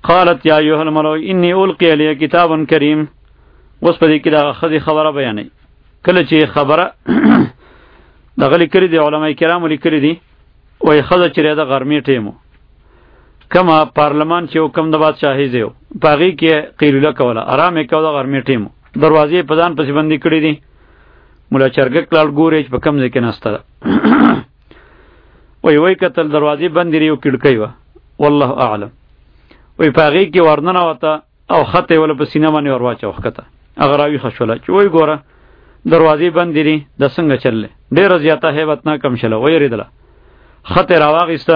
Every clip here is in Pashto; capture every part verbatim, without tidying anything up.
قالت یا ایها الملأ انی القی علی کتاب کریم. اوس په دې کې دا خدي خبره بیانې کله چې خبره دغه لیکلي دي علماء کرام لیکلي دي وای خزه چې د غرمې ټیمو کما پارلمان چې حکم د بادشاہي زیو پاغي کې قیلوله کوله آرام یې کوله غرمې ټیمو دروازې په ځان پسې بندي کړې دي مولا چرګک لاړ ګورې په کم ځای کې نسته وای وای کتل دروازې بندې لري او کړکۍ و والله اعلم وای پاغي کې ورننه وته او خطه ول په سینه باندې ور واچو وخته اگر راوي خښوله چې وای ګوره دروازې بندې دي د څنګه چللې ډېر زیاته hebat نه کم شله وای ریدله خطه راواغسته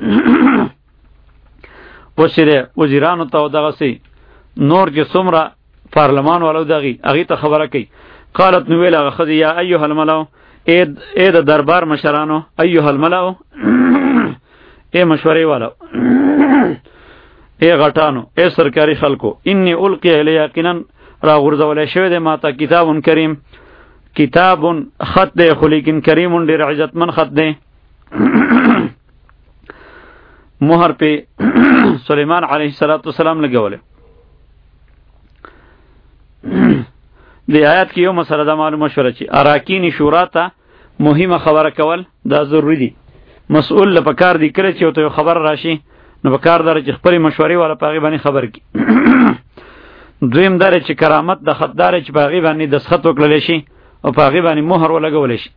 وسره وزیرانو ته دغه سي نور چې څومره پارلمان والو دغه هغه ته خبره کوي قالت نو ویل هغه خدي یا ایها الملأ اید اید دربار مشرانو ایها الملأ اے مشورې والو اے غټانو اے سرکاري خلکو انی القی الی یقینا را غرزول شوی د ماته کتاب کریم کتاب خط دی خو لیکن کریم ډیر عزتمن خط دی مهر په سليمان علیه السلام لګوله د آیات کې یو مسله د معلومه شوه چې اراکین شورا ته مهمه خبره کول دا ضروری دي مسئول له پکار دی کړي چې ته خبر راشي نو پکار دار چې خپل مشورې ولا پاغي باندې خبر کی دویم دار چې کرامت د خددار چې پاغي باندې دسخط وکړل شي او پاغي باندې مهر ولګول شي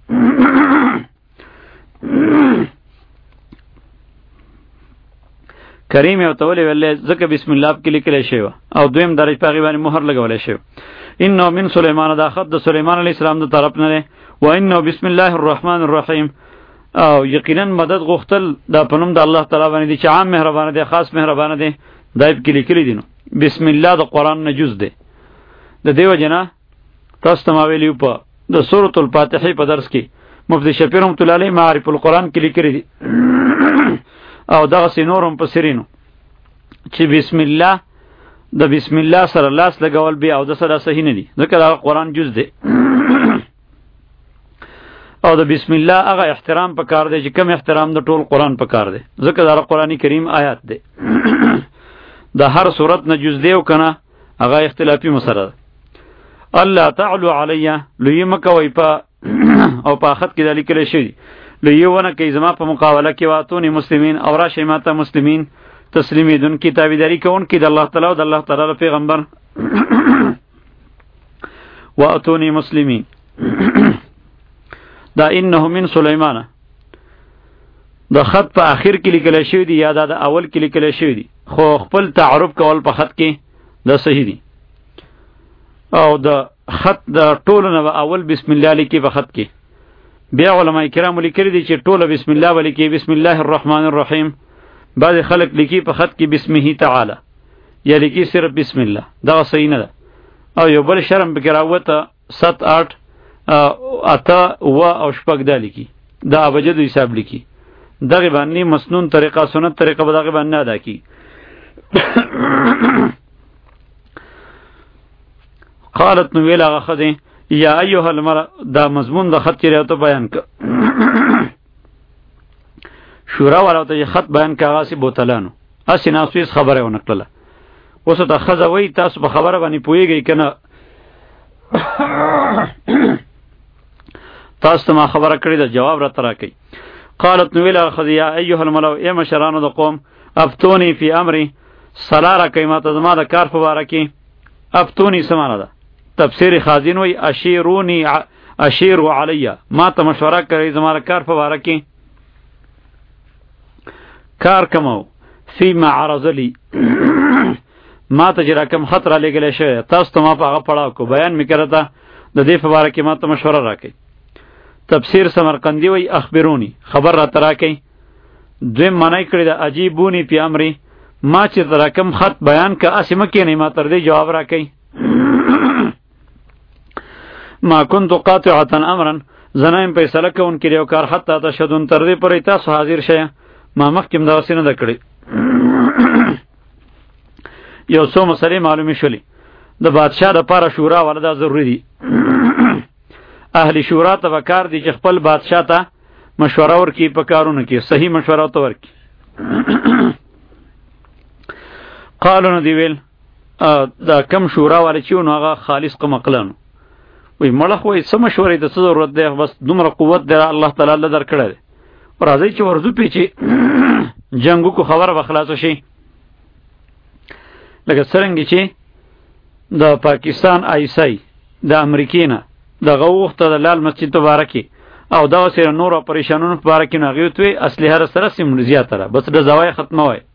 کریم یو تولی ولې ځکه بسم الله کې لیکل شوی او دویم درجه پاغي باندې مهر لګول شوی انه من سليمان دا خط د سليمان عليه السلام د طرف نه و انه بسم الله الرحمن الرحیم او یقینا مدد غختل دا پنوم د الله تعالی باندې دي چې عام مهربانه دي خاص مهربانه دي دایب کې لیکل دي نو بسم الله د قران نه جز ده د دیو جنا تاسو ته ویلیو په د سورۃ الفاتحه په درس کې مفتی شفیع رحمت الله علیه معارف القرآن کې لیکل دي او دغه سينورم په سرینو چې بسم الله د بسم الله سره لاس لګول بیا او د سره صحیح نه دي ځکه دا قرآن جز دی او د بسم الله هغه احترام په کار دی چې کم احترام د ټول قرآن په کار دی ځکه دا قرآنی کریم آیات دی د هر صورت نه جز دی او کنه هغه اختلافي مسله ده الله تعالی علی لوی مکوي په او په خط کې د لیکل شوی لیونه کې زما په مقابله کې واتونی مسلمین او راشه ماته مسلمین تسلیمی دن کی تابعداری کون کی د الله تعالی او د الله تعالی پیغمبر واتونی مسلمین دا انه من سليمان دا خط په اخر کې لیکل شوی دی یا دا د اول کې لیکل شوی دی خو خپل تعارف کول په خط کې دا صحیح دی او دا خط د ټولو نه اول بسم الله لیکي په خط کې بیا علماء کرام لیکلي دي چې ټوله بسم الله ولیکي بسم الله الرحمن الرحیم بعض خلک لیکي په خط کې بسمه تعالی یا لیکي صرف بسم الله دا صحیح نه ده او یو بل شرم به راوته ست آټ اتا و او شپږ د لیکي دا ابجد حساب لیکي دغه باندې مسنون طریقه سنت طریقه به دغه باندې ادا کی قالت نو ویلا غخدی یا ایها المرء دا مضمون د خط لري ته بیان ک شورا والا ته خط بیان کاغه سی بوتلانو اسی ناسویس خبره ونکړه اوس ته خزوی تاسو په خبره باندې پویږئ کنه تاسو ما خبره کړی دا جواب را ترا کوي قالت نو ویلا غخدی یا ایها المرء ای مشرانو د قوم افتونی فی امری سلاره کایما ته زما د کار په واره کې افتونی سمانه ده تفسیر خازن وی اشیرونی اشیرو علی ما ته مشوره کوي زما کار په واره کې کار کمو فيما عرض لي ما ته جرا کم خطر لګل شوی تاسو ته ما په هغه پړاو کو بیان میکړه د دې په واره کې ما ته مشوره راکړي تفسیر سمرقندی وی اخبرونی خبر را تراکې دویم معنی کړی د عجیبونی پی امری ما چې تراکم خط بیان کا اسمه کې نه ما تر دې جواب راکړي ما كنت قاطعه امرا زنایم فیصله کوم کړي او کار حتی تشهدون تر دې پرې تاسو حاضر شئ ما مخکم دا وسینه د کړی یو څو مسلې معلومه شولې د بادشاہ د پاره شورا ولدا ضروری دي اهل شورا ته وکړ دي چې خپل بادشاہ ته مشوره ورکړي په کارونو کې صحیح مشوره ورکړي قالو نو دی ویل دا کم شورا والی چې نو هغه خالص قمقلانو وی مړه خو یې څه مشورې ته څه ضرورت دی بس دومره قوت دی الله تعالی له درکړی دی راځئ چې ورځو پیچې جنګو کو خبره به خلاصه شي لکه څرنګه چې د پاکستان آیسای د امریکې نه دغه وخته د لال مسجد مبارکې او دا سره نور پریشانونو په باره کې نو هغې وتوی اسلحه سره سیمړ زیاتره بس د زوای ختمه وای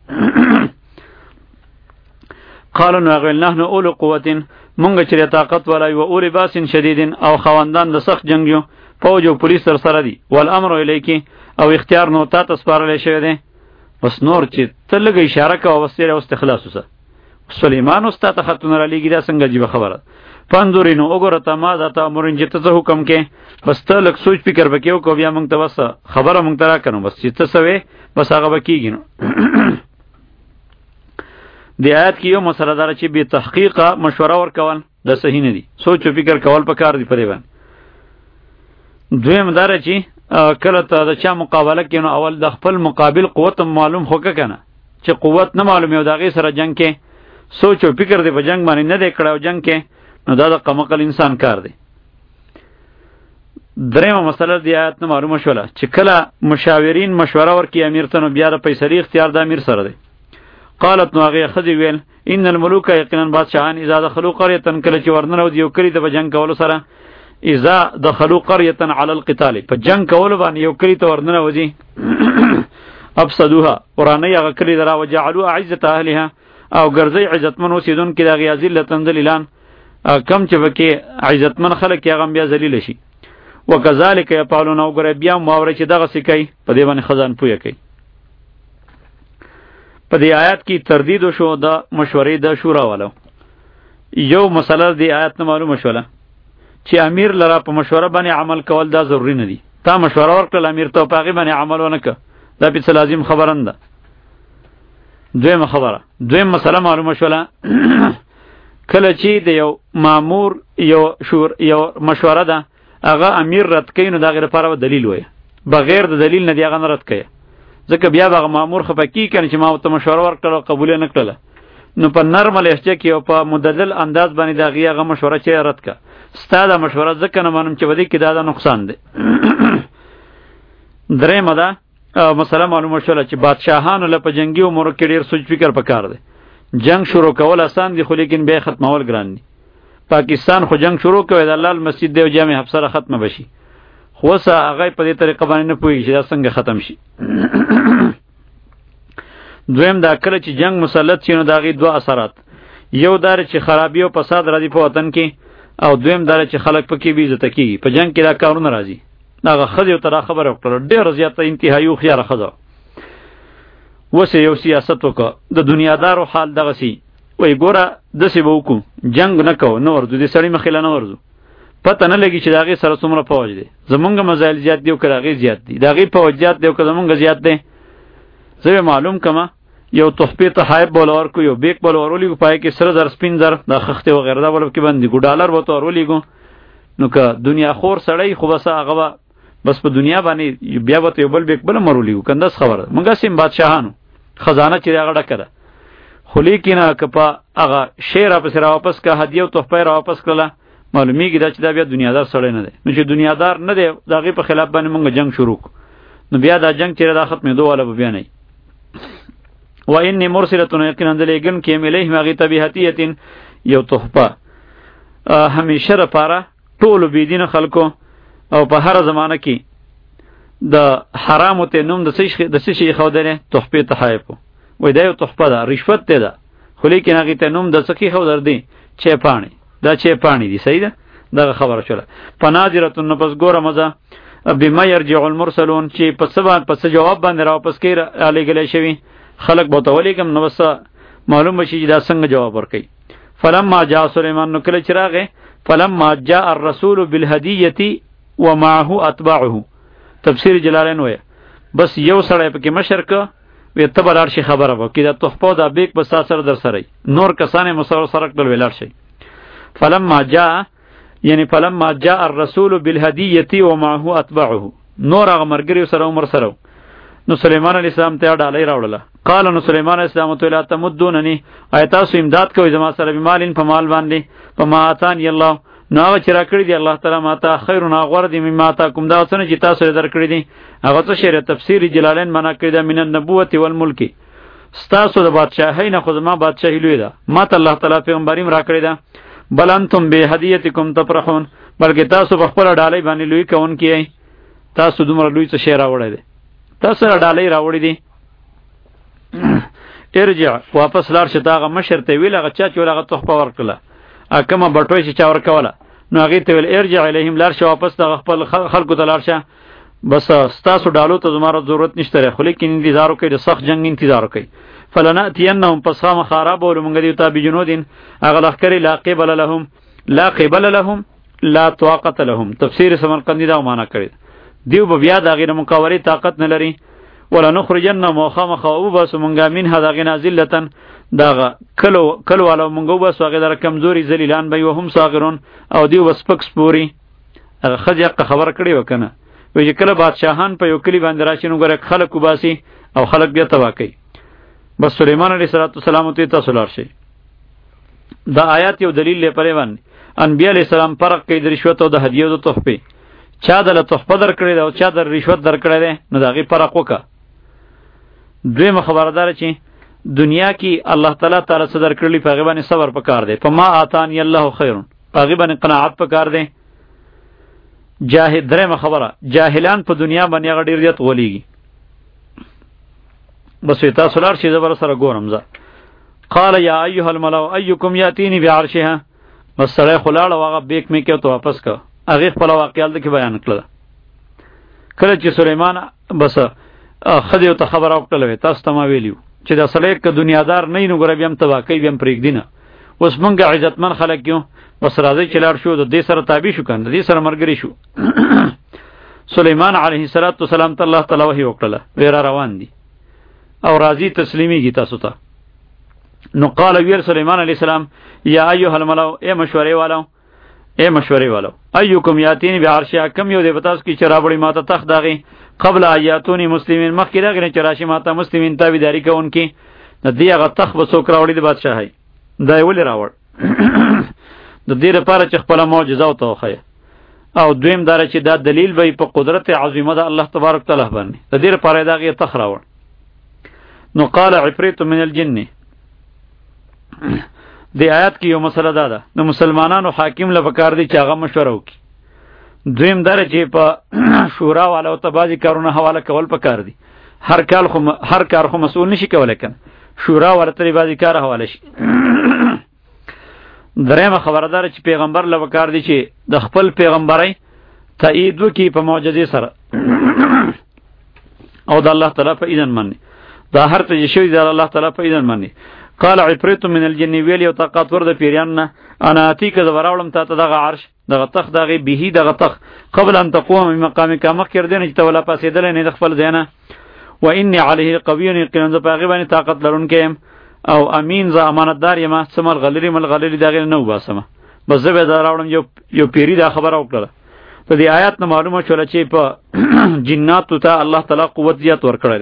قالو نو هغه نحن اولو قوت مونږ چې طاقت ولای و اول باس شدید او خواندان د سخت جنگ یو فوج او پولیس سره سره دي والامر الیکی او اختیار نو تا تسپارل شوی دی بس نور چې ته لږ اشاره کوه وسیله او استخلاص وسه سلیمان استاد ته خطونه را لګی دا څنګه جیبه خبره پندورینو وګوره ته ما دا ته امرین چې ته حکم کې بس ته لږ سوچ فکر وکیو کو بیا مونږ ته بس خبره مونږ ته را کړو بس چې ته سوې بس هغه بکیږي نو دی آیات کې یو مسله دار چې به تحقیق مشوره ورکول د صحیح نه دي سوچ او فکر کول پکار دی پرې باندې دویم دار چې کله ته د چا مقابله کې نو اول د خپل مقابل قوت معلوم خوکه کنه چې قوت نه معلوم یو دغه سره جنگ کې سوچ او فکر دی په جنگ باندې نه دی کړو جنگ کې نو دا د قمقل انسان کار دی دریمه مسله دی آیات نه معلومه شوله چې کله مشاورین مشوره ورکي امیر ته نو بیا د پیسری اختیار د امیر سره دی قالت نو هغه خدی ویل ان الملوک یقینا بادشاہان اذا دخلوا قريه کله چې ورننه ودی یو کلی د جنگ کولو سره اذا دخلوا قريه على القتال په جنگ کولو باندې یو کلی ته ورننه ودی افسدوها قرانه هغه کلی درا وجعلوا عزت اهلها او ګرځي عزتمن اوسیدون کې دغه ذلتن ذلیلان کم چې وکي عزتمن خلک هغه بیا ذلیل شي وکذالک یقالون او ګر بیا ماوره چې دغه سکی په دې باندې خزان پوی کوي په دې آیات کې تردید شو د مشورې د شورا والو یو مسله دی آیات نه معلومه شوله چې امیر لره په مشوره باندې عمل کول دا ضروری نه دی تا مشوره ورکړل امیر ته په هغې باندې عمل ونه که دا په لازم خبره نه ده دویمه خبره دویم مسله معلومه شوله کله چې د یو مامور یو شور یو مشوره ده هغه امیر رد کوي نو د هغې لپاره به دلیل وایه بغیر د دلیل نه دی هغه نه رد کوي ځکه بیا به مامور خفقی کنه چې ما ته مشوره ورکړه قبول نه کړله نو په نرمه لهجه کې او په مدلل انداز باندې دا غي هغه مشوره چې رد کا ستاده مشوره ځکه نه مانم چې ودی کې دا, دا نقصان دی درې مده مثلا معلومه شوله چې بادشاهانو له په جنگي امور کې ډیر سوچ فکر پکار دی جنگ شروع کول آسان دی خو لیکن به ختمول ګران دی پاکستان خو جنگ شروع کړي د الله مسجد دی او جامع حفصه ختمه بشي خو سه هغه په دې طریقه باندې نه پوهیږي چې دا څنګه ختم شي دویم دا کله چې جنگ مسلط شي نو د هغې دوه اثرات یو دا چې خرابي او فساد راځي په وطن کې او دویم دا چې خلک پکې بې عزته کېږي په جنگ کې دا کارونه راځي هغه ښځې ورته دا خبره وکړله ډېره زیاته انتهایي هوښیاره ښځه اوس یو سیاست وکړه د دنیادارو حال دغسې وایي ګوره داسې به وکړو جنګ نه کوو نه ورځو دې سړي مخې له نه ورځو پته نه لګي چې د هغې سره څومره فوج دی زمونږ مزایل زیات دی او که د هغې زیات دی د هغې فوج زیات دی او که زمونږ زیات دی زه به معلوم کمه یو تحفې تحایف به ورکړو یو بیک به ورولېږو په هغې کې سره زر سپین زر دا خښتې وغیره دا به پکې بند دي ګو ډالر به ورته ورولېږو نو که دنیا خور سړی خو بس هغه به بس په دنیا باندې بیا به ته یو بل بیک بل هم ورولېږو که همداسې خبره ده موږ هسې بادشاهانو خزانه چې هغه ډکه ده خو لیکنه که په هغه شی راپسې راواپس که هدیه او تحفه یې راواپس کړله معلومیږي دا چې دا بیا دنیادار سړی نه دی نو چې دنیادار نه دی د هغې په خلاف باندې موږ جنگ شروع کړو نو بیا دا جنگ چې دا ختمېدو والا به بیا نه و انی مرسلتون یقینا دلیږم کې یم الیهم هغې ته بهدیة یو تحفه همیشه دپاره ټولو بېدینه خلکو او په هره زمانه کې د حرامو ته نوم د څه شي ایښودلی تحفې تحایفو وایي دا یو تحفه ده رشوت دی ده خو لیکن هغې ته نوم د څه کې ایښودل دی چای پاڼې دا چای پاڼې دي صحیح ده دغه خبره شوله فناظرة نو پس ګوره مزه بما یرجع المرسلون چې په څه په څه جواب باندې راواپس کوي رالیږلی شوي خلق به ورته ولیږم نو بس معلوم به شي چې دا څنګه جواب ورکوي فلما جاء سلیمان نو کله چې راغی فلما جاء الرسول بالهدیة ومعه اتباعه تفسیر جلالین وایه بس یو سړی پکې مشر که وی ته به لاړ شي خبره به وکړي دا تحفه دا بیک به ستا سره در سره نور کسان یې مسور سره کړل وی لاړ شي فلما جاء یعنی فلما جاء الرسول بالهدیة ومعه اتباعه نور هغه ملګري سره عمر سره نو سلیمان علیه السلام ته ډالۍ راوړله قال نو سليمان علیہ السلام ته لا تمدونني ایت تاسو امداد کوئ زما سره بمالین په مال باندې په ما اتان الله نو هغه چې را کړی دی الله تعالی ماته خیرنا غور دی مما تاکم دا څنګه چې تاسو یې درکړی دي هغه څه شری تفسیر جلالین معنا کړی دا من النبوت والملک ستاسو د بادشاہی نه خو زما بادشاہی لوی ده ماته الله تعالی پیغمبریم را کړی ده بل انتم به هدیتکم تفرحون بلکې تاسو په خپل ډالۍ باندې لوی کون کیئ تاسو دومره لوی څه شی راوړی دی تاسو ډالۍ راوړی دي ارجع واپس لار شته هغه مشر ته ویل هغه چا چې هغه تحفه ورکړه ا کومه بټوي چې چا ورکوله نو هغه ته ویل ارجع الیهم لار شو واپس د خپل خلکو ته لار شه بس ستاسو ډالو ته زماره ضرورت نشته خو لیکن انتظار وکړئ د سخت جنگ انتظار وکړئ فلناتینهم پس خام خراب ول مونږ دی ته بجنودین هغه لخرې لا قبل لهم لا قبل لهم لا طاقت لهم تفسیر سمرقندی دا معنا کړی دیو به بیا د غیر مقاوری طاقت نه لري ولا نخرجن موخم خوب بس مونږه من هدا غنا ذلتن داغه کلو کلو والا مونږه بس هغه در کمزوري ذلیلان به وهم صاغرون او دیو بس پکس پوری هغه خځه خبر کړی وکنه وی کله بادشاہان په یو کلی باندې راشي نو ګره خلق وباسي او خلق بیا تبا کوي بس سليمان علیہ الصلوۃ والسلام ته تاسو لار شي دا آیات یو دلیل لپاره باندې انبیاء علیہ السلام فرق کوي د رشوت او د هدیه او د تحفه چا د تحفه درکړي دا او چا د رشوت درکړي دی نو دا غي فرق وکړه دویمه خبردار چې دنیا کې الله تعالی تعالی صدر کړلی په غیبانه صبر پکار دی په ما آتانی الله خیر په غیبانه قناعت پکار دی جاهل درېمه خبره جاهلان په دنیا باندې غ ډیر دیت غولېږي بس تاسو لار شي زبر سره ګورم زه قال یا ایها الملأ ایکم یاتینی بعرشها بس سره خلاړه واغه بیک می کې ته واپس کا هغه خپل واقعیت کې بیان کړل کله چې سليمان بس خدیو ته خبر اوکړل تاسو ته ما ویلیو چې دا سړی ک دنیادار نه نو ګره بیم تبا کوي بیم پرېګ دینه اوس مونږه عزتمن خلک یو بس راځي چې لاړ شو د دې سره تابع شو کنه دې سره مرګري شو سليمان علیه السلام ته الله تعالی وحی وکړه ورا روان دي او راضی تسلیمی کی تاسو ته نو قال ویر سليمان علیہ السلام یا ایها الملأ اے مشورے والو اے مشورے والو ایکم یاتین بعرشها کم یو دی بتاس کی چرابړی ماته تخ داغي قبل ایاتونی مسلمین مخکې راغلی چې راشي ماته مسلمین تابعداري کوونکی د دې هغه تخ وسوک راوړي د بادشاہي دا یې ولې راوړ د دې لپاره چې خپل معجزه او توخی او دویم دار چې دا دلیل به په قدرت عظیمه د الله تبارک تعالی باندې د دې لپاره دا غي تخ راوړ نو قال عفریت من الجن دی آیات کې یو مسله دا ده د مسلمانانو حاکم له پکار دی چې هغه مشوره وکړي دویم دار چې په شورا والو ته بازي کارونه حواله کول پکار دی هر کال خو هر کار خو مسئول نشي کولای کنه شورا ورته بازي کار حواله شي درېمه خبردار چې پیغمبر له پکار دی چې د خپل پیغمبري تایید وکړي په معجزې سره او د الله تعالی په اذن باندې دا هر ته شوی د الله تعالی په اذن باندې قال عفریت من الجن ویل یو طاقت ور د پیریان نه انا اتی که وراولم ته دغه عرش دغه تخ دغه به دغه تخ قبل ان تقوم من مقامك مخکر دین چې تولا پاسېدل نه د خپل دینه و انی علیه قوی یقینا ز پاغي باندې طاقت لرونکې او امین ز امانتدار یم سمل غلری مل غلری دغه نه وباسمه بس زه به دا راوړم یو یو پیری دا خبر وکړه ته دی آیات نه معلومه شول چې په جنات ته الله تعالی قوت زیات ورکړي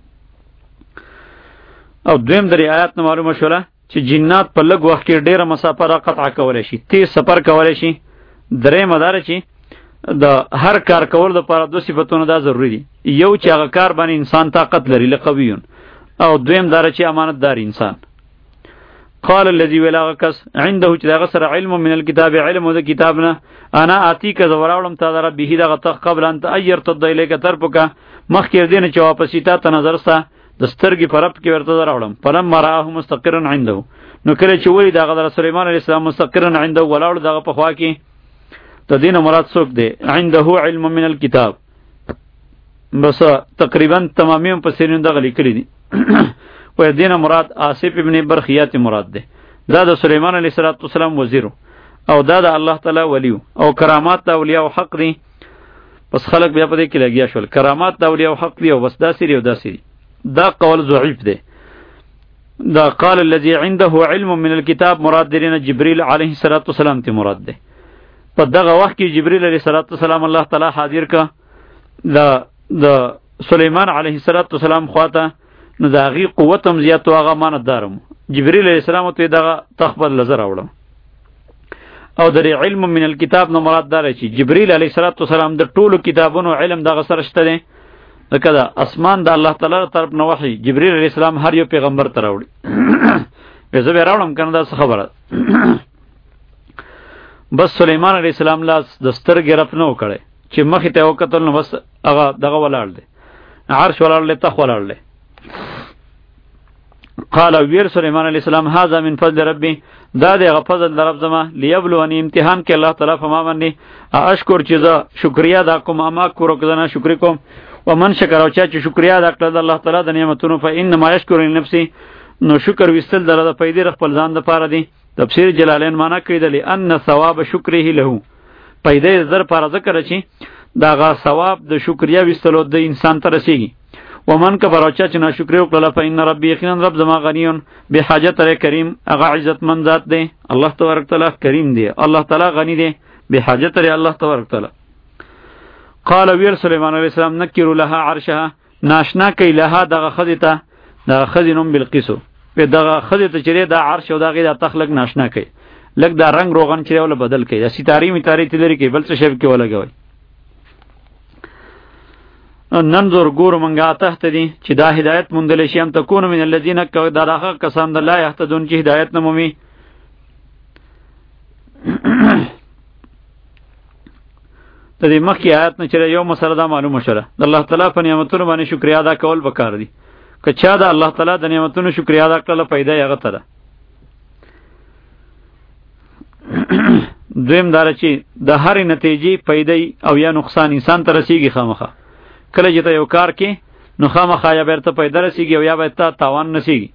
او دویم درې آیات نه معلومه شوله چې جنات په لږ وخت کې ډیره مسافه را قطع کولی شي تیز سفر کولی شي درې مدار چې د هر کار کول د لپاره دو صفتونه دا ضروری دي یو چې هغه کار باندې انسان طاقت لري لقویون او دویم دار چې امانتدار انسان قال الذي ولاغکس عنده چې دغه سره علم من الكتاب علم د کتابنا انا آتی که زوراولم تا در به دغه تخ قبل ان تایر تد الیک طرفک مخکې دین چې واپسی تا ته نظر ستا د سترګې پرپ کې ورته راوړم پرم مراه مستقرا عنده نو کله چې وی دغه در سليمان علیه السلام مستقرا عنده ولاړ دغه په خوا کې د دین مراد څوک دی عنده علم من الكتاب بس تقریبا تمامی په سینې دغه لیکلي دي و دین مراد آصف ابن برخیات مراد دی دا د سليمان علیه السلام وزیر او دا د الله تعالی ولی او کرامات د اولیاء او حق دي پس خلق بیا په دې کې لګیا شول کرامات د اولیاء او حق دي او بس دا سری او دا سری دا قول ضعیف دی دا قال الذي عنده علم من الكتاب مراد درینه جبريل علیه السلام ته مراد دی په دغه وخت کې جبريل علیه السلام الله تعالی حاضر کا دا د سليمان علیه السلام خواته نو د هغې قوت هم زیات و، هغه امانتدارم. جبریل علیه السلام ته دغه تخت بدله زه راوړم. او در علم من الکتاب نه مراد دا چې جبریل علیه السلام د ټولو کتابونو علم دغه سره شته دی، ځکه د اسمان د الله تعالی طرف نه وحی جبریل علیه السلام هر یو پیغمبر ته راوړي. زه به راوړم که نه، دا څه خبره. بس سلیمان علیه السلام لاس د سترګې رپ نه و کړی چې مخې ته یې وکتل نو بس هغه دغه ولاړ دی، عرش ولاړ دی، تخ ولاړ دی. قال ویر سلیمان علیہ السلام هذا من فضل ربی، دا دی هغه فضل د رب زما، لیبلونی امتحان کې الله تعالی په ما باندې اشکر چې زه شکریا ادا کوم، اما اکفر که زه ناشکري کوم. ومن شکر او چا چې شکریا ادا کړه د الله تعالی د نعمتونو فانما یشکر لنفسه، نو شکر ویستل دره د پیدې خپل ځان دپاره دی. تفسیر جلالین معنا کړی دی لأن ثواب شکره له، پیدې در پاره ذکر چې دا غا ثواب د شکریا ویستلو د انسان ته رسیږي. ومن کفر او چا چې ناشکری وکړه فإن ربي یقینا رب زما غنیون بحاجت ر کریم، هغه عزت مند ذات دی، الله تبارک تعالی کریم دی، الله تعالی غنی دی، بحاجت ر الله تبارک تعالی. قال ویر سلیمان علیہ السلام نکروا لها عرشها، ناشنا کوي لها دغه خدیته، دغه خدینم بالقیسو، په دغه خدیته چې دا عرش او دغه د تخلق ناشنا کوي، لکه دا رنگ روغن چې ول بدل کوي، د ستاری می تاری تلری کوي، بل څه شی کې ولګوي. ننظر ګور منګه تحت دی چې دا هدایت مندل شي، هم تكون من الذين دغه کسان د لا يهتدون چې هدایت نه مومي. د دې مخکې آیات نه چې یو مسله دا معلومه شوه د الله تعالی په نعمتونو باندې شکریا ادا کول پکار دي. که چا د الله تعالی د نعمتونو شکریا ادا کړله پیدا یې هغه ته ده. دویم دا چې د هرې نتیجې پیدې او یا نقصان انسان ته رسیږي خامخا. کله چې ته یو کار کې نو خامخا یا بیرته پیدا رسیږي او یا به ته تاوان رسیږي.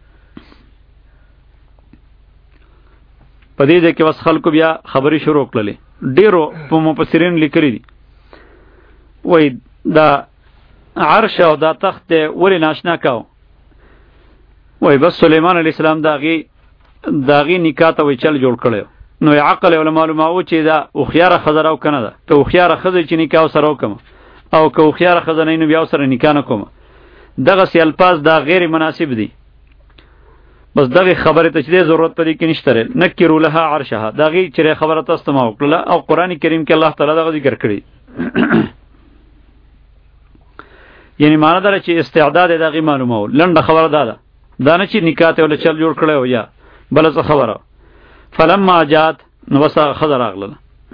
په دې کې وس خلکو بیا خبرې شروع کړلې، ډیرو په مفسرین لیکلي دي، وای دا عرش او دا تخت ولې ناشنا کاو، وای بس سلیمان علیه السلام داغي داغي نکاح ته وی چل جوړ کړو، نو عقل او معلومه و چې دا اوخياره خزر او کنه ده، ته اوخياره خزر چې نکاح سره وکم او که اوخياره خزر نه نو بیا سره نکاح نه کوم، دغه سی الفاظ دا غیر مناسب دي. بس دغه خبره ته چې ضرورت پدې کې نشته، نکروا لها عرشها، دغه چې خبره تاسو ما وکړه او قران کریم کې الله تعالی دغه ذکر کړی. یعنی معنا دا چې استعداد دغه معلومه و، لنډه خبره ده دا نه چې نکاح ته ول چل جوړ کړو یا بل څه خبره. فلما جاءت نو وسا خضر اغلل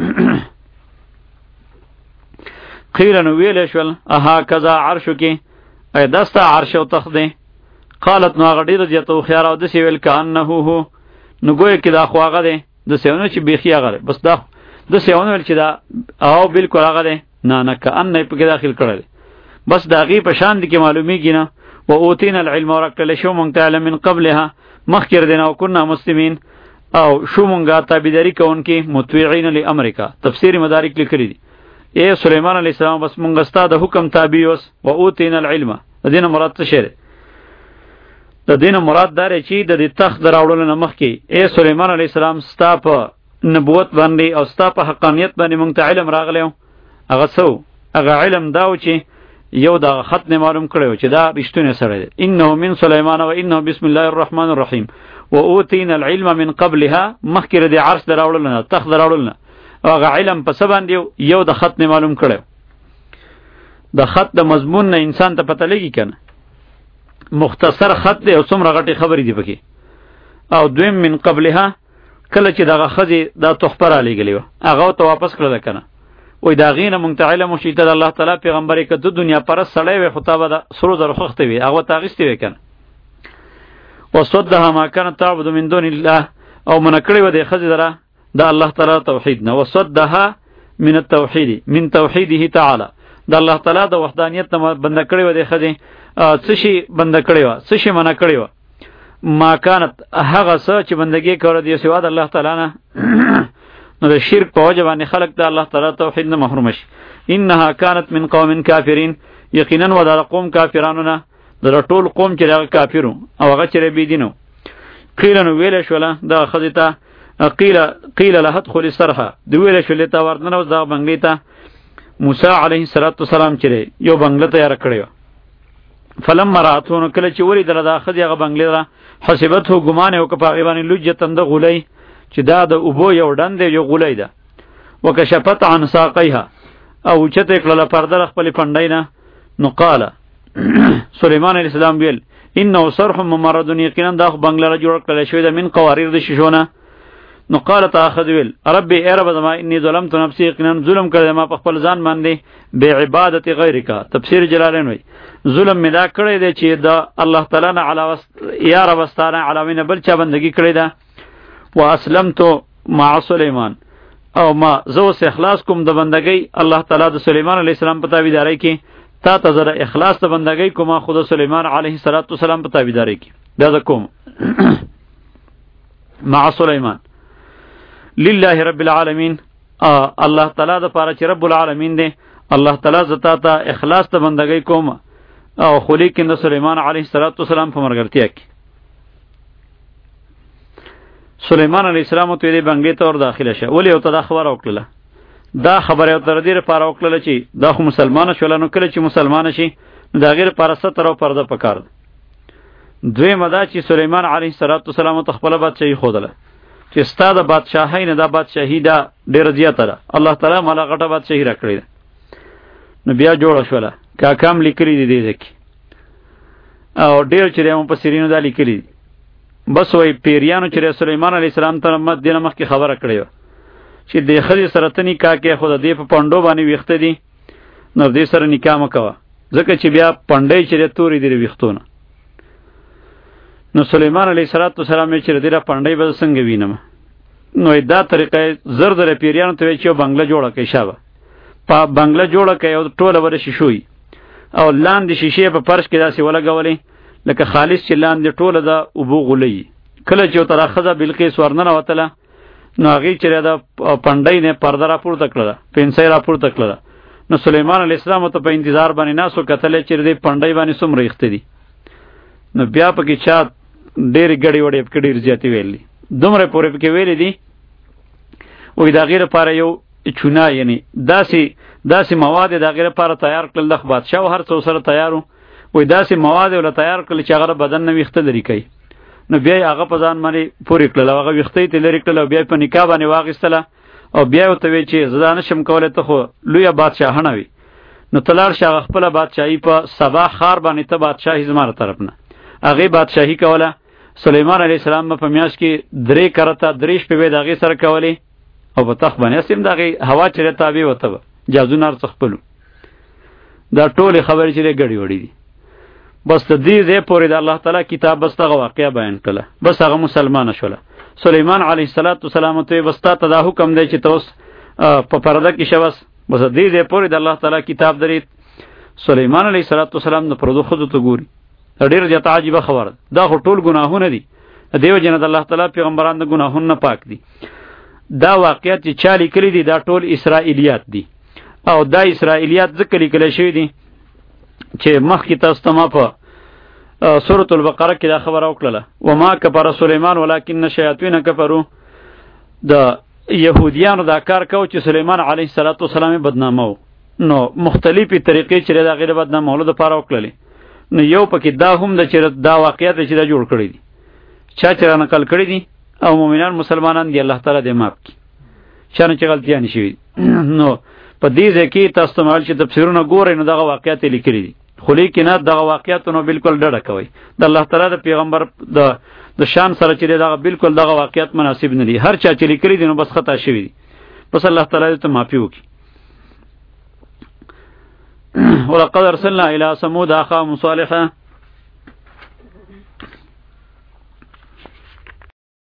قیل نو ویل شول اها کذا عرشکی، ای دستا عرش او تخت دی. قالت نو هغه ډیره زیاته خيار او د سی ویل کانه هو نو ګویا کې دا خو هغه دی د سیونه چې بیخي هغه بس دا د سیونه ویل چې دا او بالکل هغه دی، نه نه کانه په کې داخل کړل، بس دا غي په شان دي کې معلومیږي نه. و اوتینا العلم ورکل شو مونږ ته علم من قبلها، مخکر دینه او كنا مسلمین، او شو مونږه تابعداري کوونکې مطیعين لامرک. تفسیر مدارک لیکلي دي اے سلیمان علیہ السلام بس مونږ ستا د حکم تابع اوس. و اوتینا العلم د دینه مراد څه شی؟ د دینه مراد دا چې د دې تخت دراوړل نه مخکې اے سلیمان علیہ السلام ستا په نبوت باندې او ستا په حقانیت باندې مونږ ته علم راغلی. هغه څو هغه علم دا و چې یو دا خط نه معلوم کړو چې دا رښتونه سره دی، انه من سليمان و انه بسم الله الرحمن الرحیم. و اوتینا العلم من قبلها، مخکې د عرش دراوړل نه تخت دراوړل نه هغه علم په سبان دی یو د خط نه معلوم کړو. د خط د مضمون نه انسان ته پته لګی کنه، مختصر خط دی او څومره غټي خبرې دی پکې. او دویم من قبلها کله چې دغه خزي دا تخبر علی غلی و هغه ته واپس کړل کنه، وای دا غینه مونږ ته علم شي ته الله تعالی پیغمبري کده دنیا پر سړی وي خطابه دا سرو در خوخته وي هغه تاغستی وي کنه. وصدها ما كانت تعبد من دون الله، او منکړی و د خزي دره دا الله تعالی توحید نه. وصدها من التوحید من توحیده تعالی، دا الله تعالی د وحدانیت نه بند کړی و د خزي څه شي بند کړی و څه شي منع کړی و. ما كانت هغه څه چې بندګي کوله د سوا د الله تعالی نه، نو د شرک په وجه باندې خلق د الله تعالی توحید نه محروم شي. انها كانت من قوم کافرین، یقینا و د قوم کافرانو نه، د ټول قوم چې هغه کافرو او هغه چې بی دینو. قیل نو ویل شوله دا خذته قیل قیل له ادخل الصرح، دی ویل شوله تا ورننه دا بنگلی ته موسی علیه السلام چې یو بنگله تیار کړی فلما راتون کله چې وری دل دا خدي هغه بنگلې را حسبته ګمان او کپاغي باندې لجتن د غولې چې دا د اوبو یو ډند یو غولې ده وکشفت عن ساقيها او چته کله پرده خپل پنداینا نو قال سليمان عليه السلام ویل انه صرح ممرد یقینا دا بنگلې جوړ کړل شوی د من قواریر د شیشونه نو قال تاخذ ویل ربي اے رب زما انی ظلمت نفسي یقینا ظلم کړم ما په خپل ځان باندې به عبادت غیرک تفسیر جلالین وی ظلم می دا کړی دی چې دا الله تعالی نه علاوه یا رب استانه علاوه نه بل چا بندگی کړی دا واسلمت مع سليمان او ما زو سه اخلاص کوم د بندگی الله تعالی د سليمان علیه السلام په تابعداري کې تا ته زره اخلاص د بندگی کوم خود سليمان علیه السلام په تابعداري کې دا د کوم مع سليمان لله رب العالمین الله تعالی د پاره چې رب العالمین دی الله تعالی زتا ته اخلاص د بندگی کوم او خلی کې د سليمان علیه السلام په مرګرتیا کې سليمان علیه السلام ته دې بنگلې ته ور داخله شه ولی او ته دا خبر وکړه دا خبره تر دې لپاره وکړه چې دا خو مسلمان شول نو کله چې مسلمان شي دا غیر پر ستر او پرده پکار دوی مدا چې سليمان علیه السلام ته خپل بادشاہي خودله چې ستاده بادشاہي نه دا بادشاہي دا ډیر زیاته ده الله تعالی مالا غټه بادشاہي راکړي نو بیا جوړ شوله کا کام لیکلی دی دې کې او ډیر چې هم په سیرینو دا لیکلی بس وای پیریانو چې سليمان علیه السلام ته مدینه مخکې خبره کړې چې د خدای سره تنی کا کې خود دې په پاندو باندې ویخته دي نو دې سره نکاح مکوه ځکه چې بیا پاندې چې توري دې ویختونه نو سليمان علیه السلام چې دې را پاندې به څنګه وینم نو دا طریقې زر در پیریانو ته چې بنگله جوړه کې شابه په بنگله جوړه کې او ټوله ور شیشوي او لاندې شیشه په فرش کې داسې ولګولې لکه خالص چې لاندې ټوله دا اوبو غولې کله چې تر اخذه بلقیس ورننه وتله نو هغه چې دا پندای نه پرده را پورته کړه پنسای را پورته کړه نو سليمان علیه السلام ته په انتظار باندې ناسو کتل چې دې پندای باندې څومره یخته دي نو بیا پکې چا ډېر غړي وړي په ډېر زیاتې ویلي دومره پورې پکې ویلې دي وې دا غیر لپاره یو چونه یعنی داسې داسې مواد دا غیر لپاره تیار کړل د بادشاہ هر څو سره تیارو وې داسې مواد ول تیار کړل چې هغه بدن نه ویخته لري کوي نو بیا هغه په ځان باندې پورې کړل هغه ویختې ته لري کړل بیا په نکاح باندې واغستله او بیا ته وی چې زدان شم کوله ته خو لوی بادشاہ نه وي نو تلار شاه خپل بادشاہي په سبا خار باندې ته بادشاہي زماره طرف نه هغه بادشاہي کوله سليمان علیه السلام په میاش کې درې کرتا دریش په وې دغه سره کولې او په تخ باندې سیم دغه هوا چره تابع وته جازو نار څخپلو دا ټول خبرې چې غړي وړي دي بس د دې زه پورې د الله تعالی کتاب بس تغه واقعیا بیان کړه بس هغه مسلمان شوله سليمان علیه السلام ته بس تا ته دا حکم دی چې توس په پرده کې شوس بس دې زه پورې د الله تعالی کتاب درې سليمان علیه السلام نو پردو خود ته ګوري ډېر زیات عجیب خبر دا ټول ګناهونه دي دیو جن د الله تعالی پیغمبران د ګناهونه پاک دي دا واقعیت چې چالي کړی دي دا ټول اسرائیلیات دي او دا اسرائیلیات ذکر لیکل شوی دي چې مخکې تاسو ته ما په سورۃ البقره کې دا خبره وکړه وما کفر سليمان ولکن الشیاطین کفروا د يهوديانو دا کار کو چې سليمان علیه السلام بدنامو نو مختلفي طریقې چې دا غیر بدنامولو د پاره وکړلې نو یو پکې دا هم د چې دا واقعیت چې دا جوړ کړی دي چا چې نقل کړی دي او مؤمنان مسلمانان دی الله تعالی دې معاف کړي چانه چې غلطیاں نشي نو په دې ځکه تاسو ته مال چې تفسیرونه ګورئ نو دا واقعیت لیکلي دي خو لیکن نه دا واقعیت نو بالکل ډډه کوي د الله تعالی د پیغمبر د د شان سره چې دا بالکل دا واقعیت مناسب نه دي هر چا چې لیکلي دي نو بس خطا شوی دي بس الله تعالی ته معافي وکړي ولقد ارسلنا الى ثمود اخاهم صالحا